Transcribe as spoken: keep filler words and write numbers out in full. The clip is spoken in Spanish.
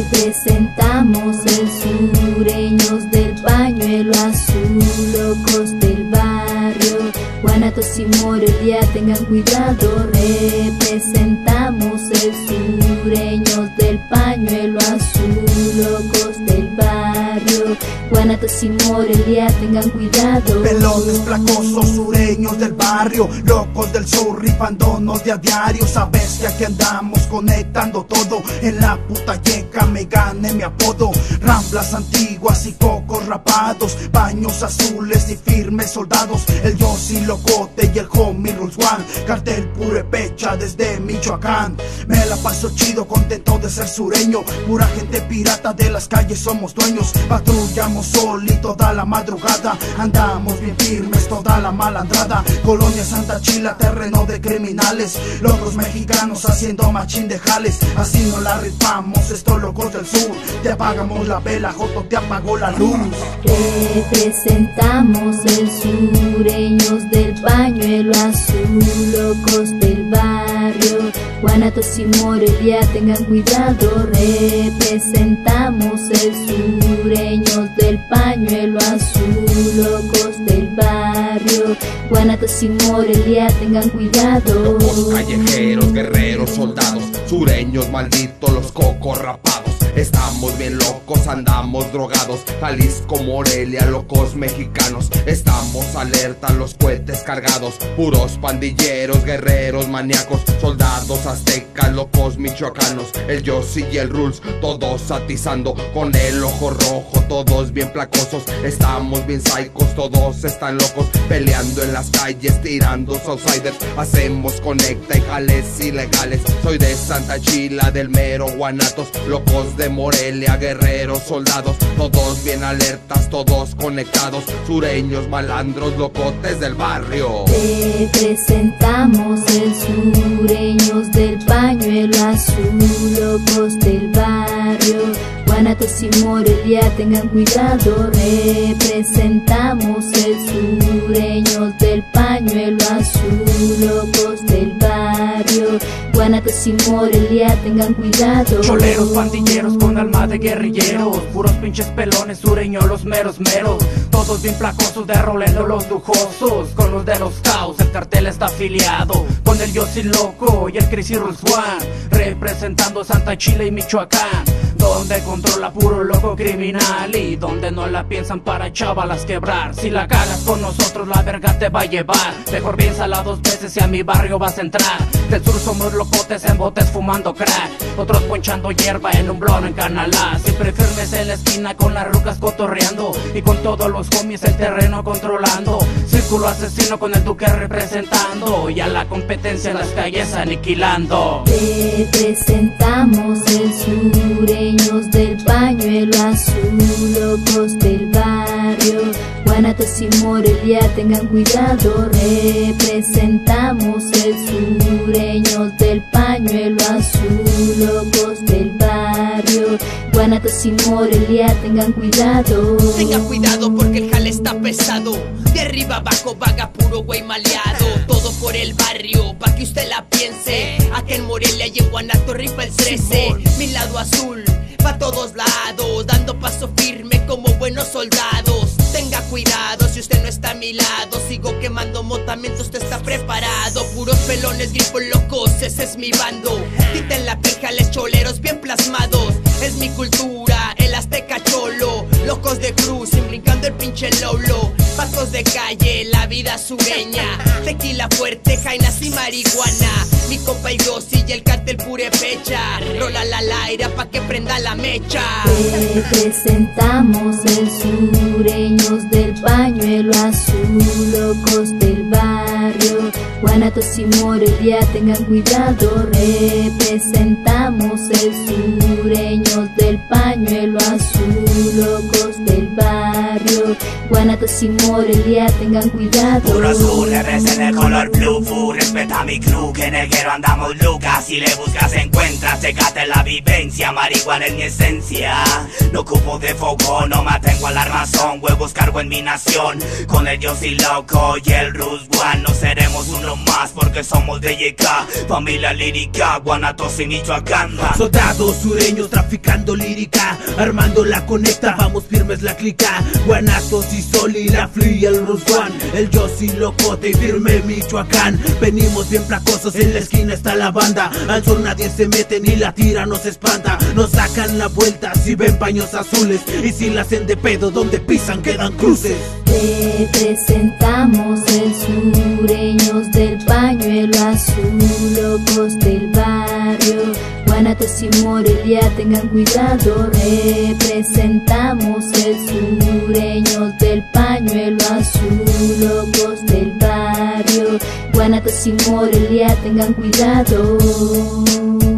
Representamos el sureños del pañuelo azul, locos del barrio, Guanatos y Morelia, tengan cuidado. Representamos el sureños del pañuelo azul, locos del barrio, Guanatos y Morelia, tengan cuidado. Pelones placosos, sureños del barrio, locos del sur, rifándonos de a diario. Sabes que aquí andamos conectando todo, en la puta yeca me gane mi apodo. Ramblas antiguas y cocos rapados, baños azules y firmes soldados. El Yossi Locote y el homie Rules One, cartel purepecha desde Michoacán. Me la paso chido, contento de ser sureño, pura gente pirata de las calles somos dueños. Patrullamos sol y toda la madrugada, andamos bien firmes toda la malandrada. Colonia Santa Chila, terreno de criminales, locos mexicanos haciendo machín de jales. Así no la rifamos, estos locos del sur, te apagamos la vela, Joto te apagó la luz. Representamos el sureños del pañuelo azul, locos del barrio, Guanatos y Morelia, tengan cuidado. Representamos el sureños del pañuelo azul, locos del barrio, Guanatos y Morelia, tengan cuidado. Locos callejeros, guerreros, soldados, sureños malditos, los cocos rapados. Estamos bien locos, andamos drogados, Jalisco, Morelia, locos mexicanos. Estamos alerta, los cohetes cargados, puros pandilleros, guerreros, maníacos, soldados aztecas, locos michoacanos. El Yossi y el Rules, todos atizando con el ojo rojo, todos bien placosos. Estamos bien psicos, todos están locos, peleando en las calles, tirando outsiders. Hacemos conecta y jales ilegales. Soy de Santa Chila, del mero Guanatos, locos de Morelia, guerreros, soldados, todos bien alertas, todos conectados. Sureños, malandros, locotes del barrio. Representamos el sureños del pañuelo azul, locos del barrio, Guanatos y Morelia, tengan cuidado. Representamos el sureños del pañuelo azul, locos del barrio, Guanatos y Morelia, tengan cuidado. Choleros, pandilleros con alma de guerrilleros, puros pinches pelones sureños, los meros meros. Todos bien placosos de rolendo los lujosos, con los de los caos. El cartel está afiliado con el Yossi Loco y el Crazy Rules One, representando Santa Chila y Michoacán, donde controla puro loco criminal y donde no la piensan para chavalas quebrar. Si la cagas con nosotros la verga te va a llevar, mejor piénsala dos veces si a mi barrio vas a entrar. Del sur somos locotes en botes fumando crack, otros ponchando hierba en un blon en Canalá. Siempre firmes en la esquina con las rucas cotorreando y con todos los homies el terreno controlando. Círculo asesino con el duque representando y a la competencia en las calles aniquilando. Representamos el sureños del pañuelo azul, locos del barrio, Guanatos y Morelia, tengan cuidado. Representamos el sureños del pañuelo azul, locos del barrio, Guanatos y Morelia, tengan cuidado. Tengan cuidado porque el jale está pesado, de arriba abajo vaga puro güey maleado. Todo por el barrio, pa' que usted la piense. Aquí en Morelia y en Guanato rifa el trece. Mi lado azul, pa' todos lados, dando paso firme como buenos soldados. Tenga cuidado si usted no está a mi lado, sigo quemando mota mientras usted está preparado. Puros pelones, grifos locos, ese es mi bando. Tinta en la piel, jales choleros bien plasmados. Es mi cultura, el azteca cholo. Locos de cruz, sin brincando el pinche lolo. Pasos de calle, la vida sureña. Tequila fuerte, jainas y marihuana. Mi compa y Yossi y el cartel purepecha. Rola la laira pa' que prenda la mecha. Representamos el sureños del pañuelo azul, locos del barrio, Guanatos y Morelia, tengan cuidado. Representamos el sureños del pañuelo azul, locos del barrio, Guanatos y Morelia, tengan cuidado. Puro sur, representa el color blue full. Respeta mi crew, que en el guero andamos lucas. Si le buscas encuentras, checate la vivencia. Marihuana es mi esencia, no ocupo de foco, no mantengo al armazón. Huevos cargo en mi nación, con el Yossi Loco y el Rules One. No seremos un lo más porque somos de Y K, familia lírica, Guanatos y Michoacán. Soldados sureños traficando lírica, armando la conecta, vamos firmes la clica. Guanatos y Soli, la Fli, el Ruswan, el Yossi, Locote y firme Michoacán. Venimos bien placosos, en la esquina está la banda. Al sol nadie se mete ni la tira nos espanta. Nos sacan la vuelta si ven paños azules, y si la hacen de pedo donde pisan quedan cruces. Representamos el sureños del pañuelo azul, locos del barrio, Guanatos y Morelia, tengan cuidado. Representamos el sureños del pañuelo azul, locos del barrio, Guanatos y Morelia, tengan cuidado.